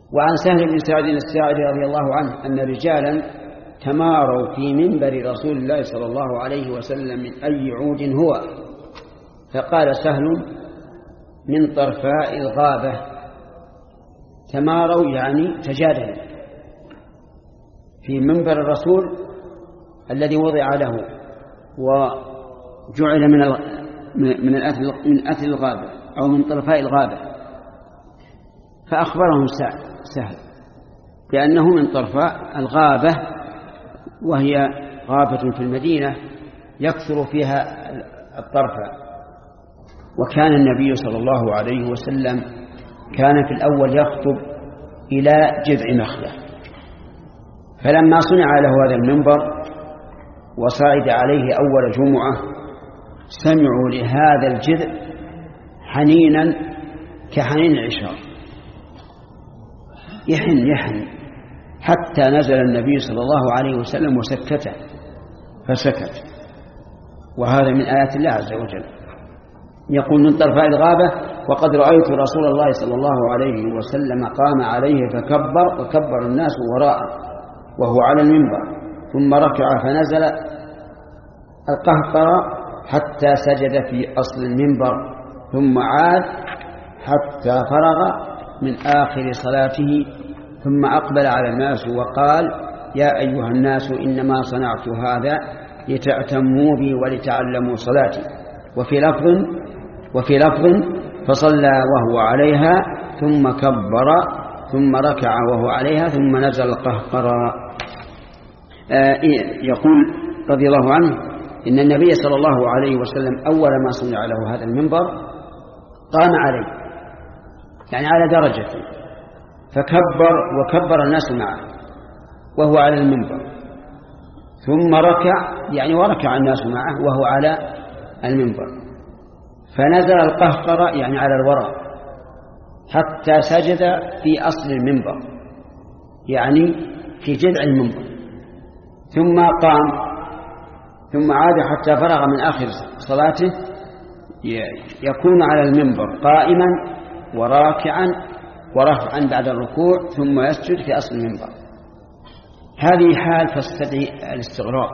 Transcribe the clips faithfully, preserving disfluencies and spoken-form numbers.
وعن سهل بن سعد الساعدي رضي الله عنه أن رجالا تماروا في منبر رسول الله صلى الله عليه وسلم من أي عود هو، فقال سهل من طرفاء الغابة. تماروا يعني تجادلوا في منبر الرسول الذي وضع له وجعل من من من أثل الغابة أو من طرفاء الغابة، فأخبرهم سهل بأنه من طرفاء الغابة، وهي غابة في المدينة يكثر فيها الطرفاء. وكان النبي صلى الله عليه وسلم كان في الأول يخطب إلى جذع نخلة، فلما صنع له هذا المنبر وصعد عليه أول جمعة سمعوا لهذا الجذع حنينا كحنين العشار، يحن يحن حتى نزل النبي صلى الله عليه وسلم وسكته فسكت. وهذا من آيات الله عز وجل. يقول من طرفاء الغابة وقد رأيت رسول الله صلى الله عليه وسلم قام عليه فكبر وكبر الناس وراءه وهو على المنبر، ثم ركع فنزل القهقرة حتى سجد في أصل المنبر، ثم عاد حتى فرغ من آخر صلاته، ثم أقبل على الناس وقال يا أيها الناس إنما صنعت هذا لتأتموا بي ولتعلموا صلاتي. وفي لفظ وفي لفظ فصلى وهو عليها ثم كبر ثم ركع وهو عليها ثم نزل القهقرة. آه يقول رضي الله عنه إن النبي صلى الله عليه وسلم أول ما صنع له هذا المنبر قام عليه، يعني على درجته، فكبر وكبر الناس معه وهو على المنبر، ثم ركع يعني وركع الناس معه وهو على المنبر، فنزل القهقرة يعني على الوراء حتى سجد في أصل المنبر يعني في جذع المنبر، ثم قام ثم عاد حتى فرغ من آخر صلاته يكون على المنبر قائما وراكعا ورفعا بعد الركوع ثم يسجد في أصل المنبر. هذه حال تستدعي الاستغراق،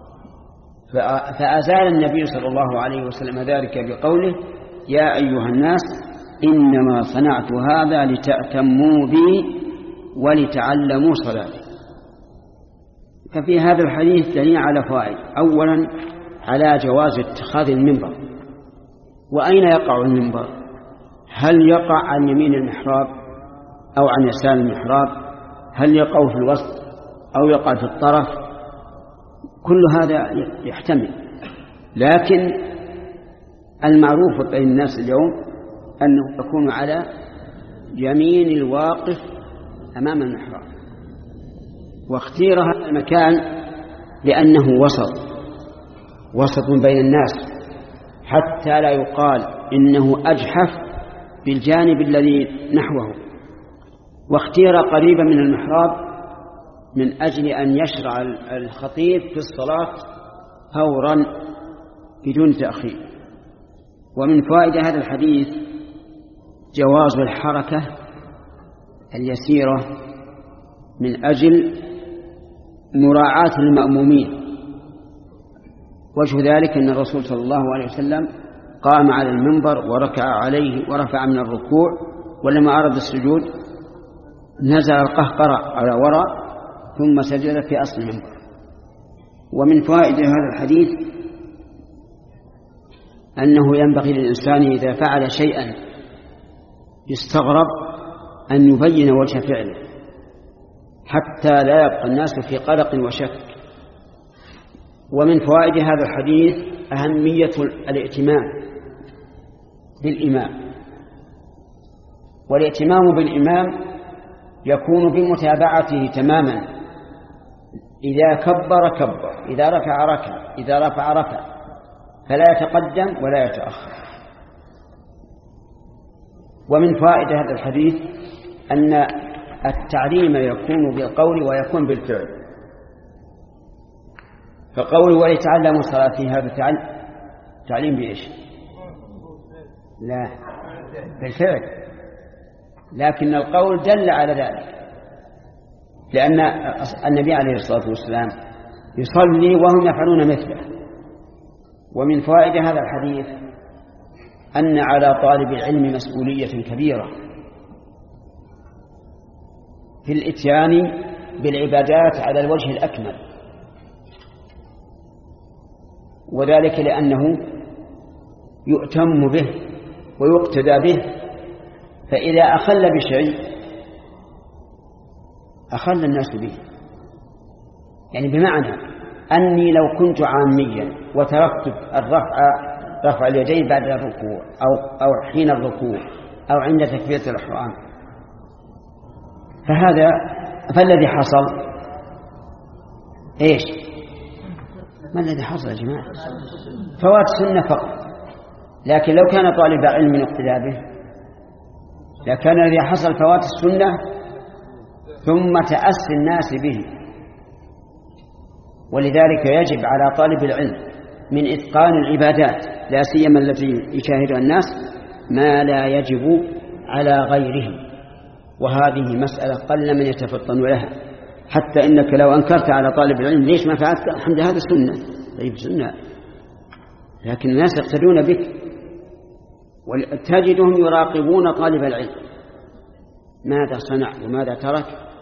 فأزال النبي صلى الله عليه وسلم ذلك بقوله يا أيها الناس إنما صنعت هذا لتأتموا بي ولتعلموا صلاتي. ففي هذا الحديث دليل على فوائد. أولا على جواز اتخاذ المنبر. وأين يقع المنبر؟ هل يقع عن يمين المحراب أو عن يسار المحراب؟ هل يقع في الوسط أو يقع في الطرف؟ كل هذا يحتمل، لكن المعروف بين الناس اليوم أنه يكون على يمين الواقف أمام المحراب. واختير هذا المكان لأنه وسط وسط بين الناس حتى لا يقال إنه أجحف بالجانب الذي نحوه، واختير قريبا من المحراب من أجل أن يشرع الخطيب في الصلاة فورا بدون تأخير. ومن فائدة هذا الحديث جواز الحركة اليسيرة من أجل مراعاة المأمومين. وجه ذلك أن الرسول صلى الله عليه وسلم قام على المنبر وركع عليه ورفع من الركوع، ولما أراد السجود نزل القهقرة على وراء ثم سجد في أصل المنبر. ومن فوائد هذا الحديث أنه ينبغي للإنسان إذا فعل شيئا يستغرب أن يبين وجه فعله حتى لا يبقى الناس في قلق وشك. ومن فوائد هذا الحديث أهمية الائتمام بالإمام، والائتمام بالإمام يكون بمتابعته تماما. إذا كبر كبر، إذا ركع ركع، إذا رفع رفع، فلا يتقدم ولا يتأخر. ومن فائدة هذا الحديث أن التعليم يكون بالقول ويكون بالفعل. فقول وليتعلموا صلاتي هذا تعليم بإيش؟ لا، بالفعل. لكن القول دل على ذلك، لأن النبي عليه الصلاة والسلام يصلي وهم يفعلون مثله. ومن فوائد هذا الحديث أن على طالب العلم مسؤولية كبيرة في الإتيان بالعبادات على الوجه الأكمل، وذلك لأنه يؤتم به ويقتدى به، فإذا أخل بشيء أخل الناس به. يعني بمعنى أني لو كنت عاميا وتركت الرفع رفع اليدين بعد الركوع أو أو حين الركوع أو عند تكبيرة الإحرام، فهذا فالذي حصل إيش؟ ما الذي حصل يا جماعة؟ فوات سنة فقط. لكن لو كان طالب علم اقتدى به لكان الذي حصل فوات السنة ثم تأسي الناس به. ولذلك يجب على طالب العلم من إتقان العبادات لا سيما التي يشاهدها الناس ما لا يجب على غيره، وهذه مسألة قل من يتفطن لها. حتى إنك لو أنكرت على طالب العلم ليش ما فعلت، الحمد هذا سنة، طيب سنة، لكن الناس يقتدون بك وتجدهم يراقبون طالب العلم ماذا صنع وماذا ترك.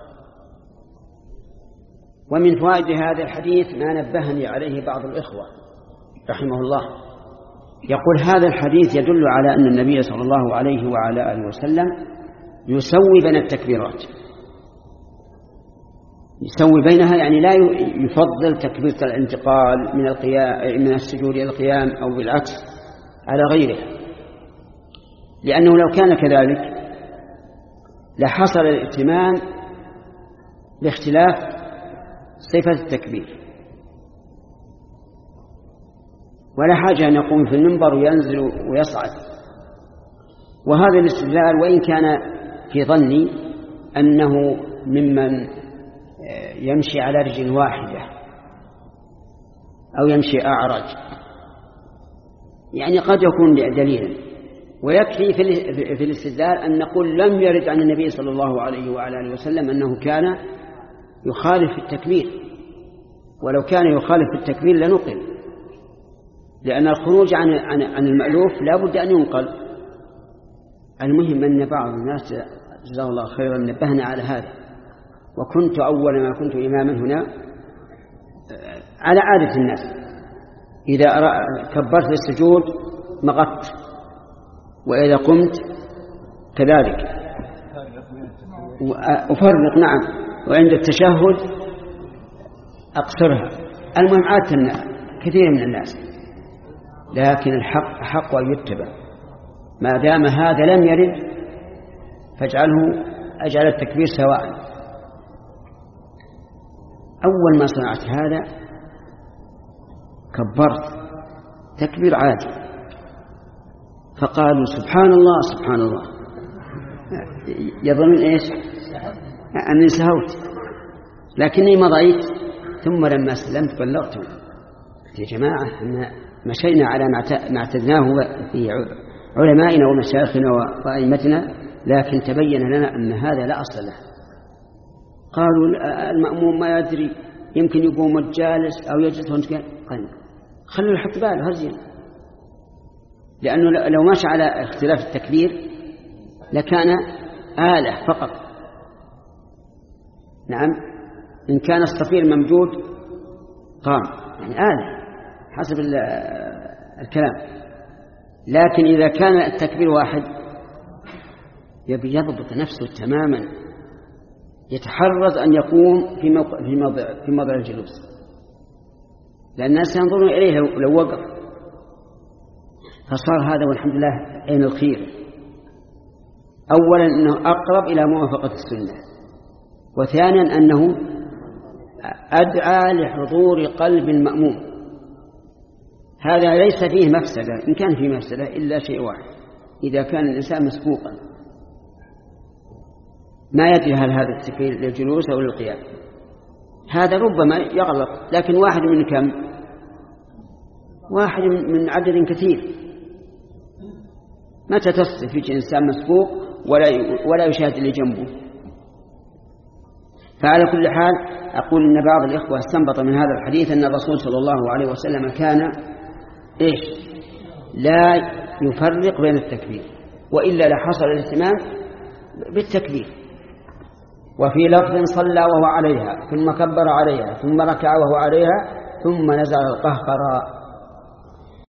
ومن فوائد هذا الحديث ما نبهني عليه بعض الإخوة رحمه الله، يقول هذا الحديث يدل على أن النبي صلى الله عليه وعلى آله وسلم يسوي بين التكبيرات، يسوي بينها، يعني لا يفضل تكبيرة الانتقال من القيام من السجود إلى القيام أو بالعكس على غيره، لأنه لو كان كذلك لحصل الائتمان باختلاف صفة التكبير، ولا حاجة أن يقوم في المنبر وينزل ويصعد. وهذا الاستدلال وإن كان في ظني أنه ممن يمشي على رجل واحدة أو يمشي أعرج، يعني قد يكون دليلا، ويكفي في الاستدلال أن نقول لم يرد عن النبي صلى الله عليه وعلى آله وسلم أنه كان يخالف التكبير، ولو كان يخالف التكبير لنقل، لأن الخروج عن عن عن المألوف لا بد أن ينقل. المهم أن بعض الناس جزاه الله خيرا نبهنا على هذا. وكنت أول ما كنت إماما هنا على عادة الناس إذا كبرت للسجود مغطت، وإذا قمت كذلك أفرق، نعم، وعند التشهد أقصرها. المهم عادة كثير من الناس، لكن الحق حق أن يتبع. ما دام هذا لم يرد فاجعله أجعل التكبير سواء. أول ما صنعت هذا كبرت تكبير عادي، فقالوا سبحان الله سبحان الله، يظنون إيش؟ أني سهوت، لكني مضيت. ثم لما سلمت بلغت يا جماعة أن مشينا على ما اعتدناه في علمائنا ومشايخنا وأئمتنا، لكن تبين لنا أن هذا لا أصل له. قالوا المأموم ما يدري، يمكن يقوم الجالس أو يجلس وانت قال خلوا يحط باله هزين، لأنه لو ماشى على اختلاف التكبير لكان آلة فقط. نعم، إن كان الصفير ممجود قام، يعني آلة حسب الكلام، لكن إذا كان التكبير واحد يبي يضبط نفسه تماما، يتحرز أن يقوم في موضع في موضع في موضع الجلوس، لأن الناس ينظرون إليه لو وقف. فصار هذا والحمد لله عين الخير. أولا أنه أقرب إلى موافقة السنة، وثانيا أنه أدعى لحضور قلب المأموم. هذا ليس فيه مفسدة، إن كان فيه مفسدة إلا شيء واحد، إذا كان الإنسان مسبوقا ما يدري هل هذا التكبير للجلوس أو للقيام، هذا ربما يغلط. لكن واحد من كم؟ واحد من عدد كثير. متى تصل في إنسان مسبوق ولا ولا يشاهد اللي جنبه. فعلى كل حال أقول إن بعض الإخوة استنبط من هذا الحديث أن الرسول صلى الله عليه وسلم كان إيش لا يفرق بين التكبير، وإلا لحصل الاهتمام بالتكبير. وفي لفظ صلى وهو عليها ثم كبر عليها ثم ركع وهو عليها ثم نزل القهقرى